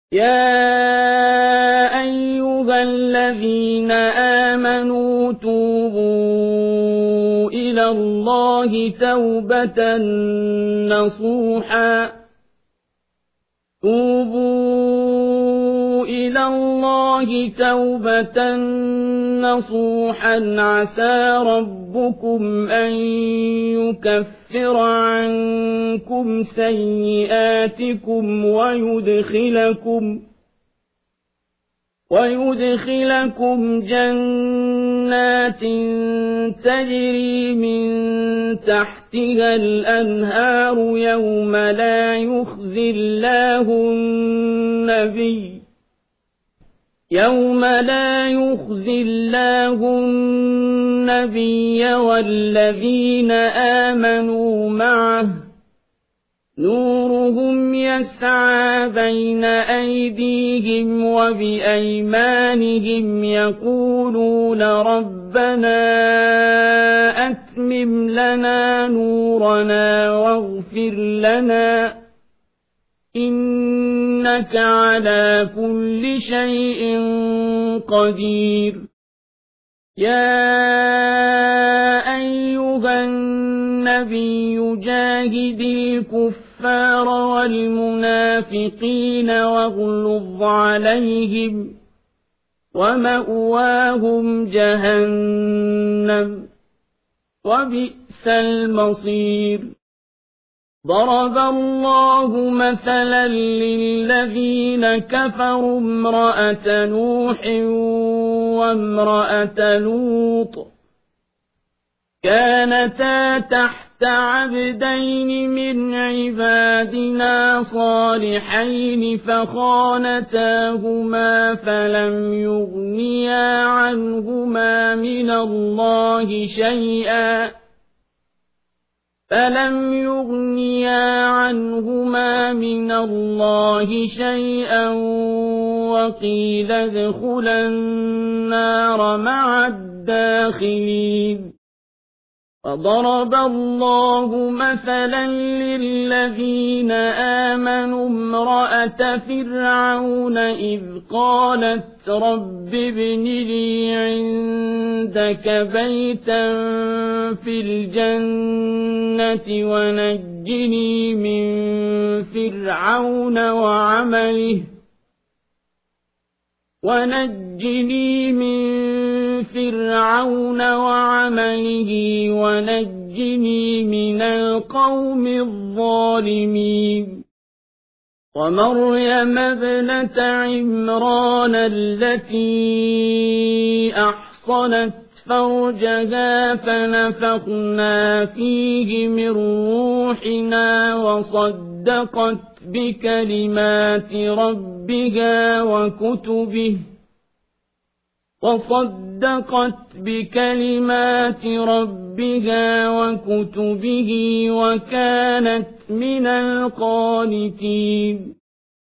يا أيها الذين آمنوا توبوا إلى الله توبة نصوحا عسى ربكم أن يكفر عنكم سيئاتكم ويدخلكم جنات تجري من تحتها الأنهار يوم لا يخزي الله النبي والذين آمنوا معه نورهم يسعى بين أيديهم وبأيمانهم يقولون ربنا أتمم لنا نورنا واغفر لنا إنك على كل شيء قدير يا أيها النبي جاهد الكفار والمنافقين واغلظ عليهم ومأواهم جهنم وبئس المصير ضرب الله مثلا للذين كفروا امرأة نوح وامرأة لوط كانتا تحت عبدين من عبادنا صالحين فخانتاهما فلم يغنيا عنهما من الله شيئا وقيل ادخلا النار مع الداخلين وضرب الله مثلا للذين آمنوا امرأة فرعون إذ قالت رب ابن لي عندك بيتا في الجنة ونجني من فرعون وعمله ونجني من القوم الظالمين ومريم ابنة عمران التي أحصنت فرجها فنفخنا فيه من روحنا وصدقت بكلمات ربها وكتبه وكانت من القانتين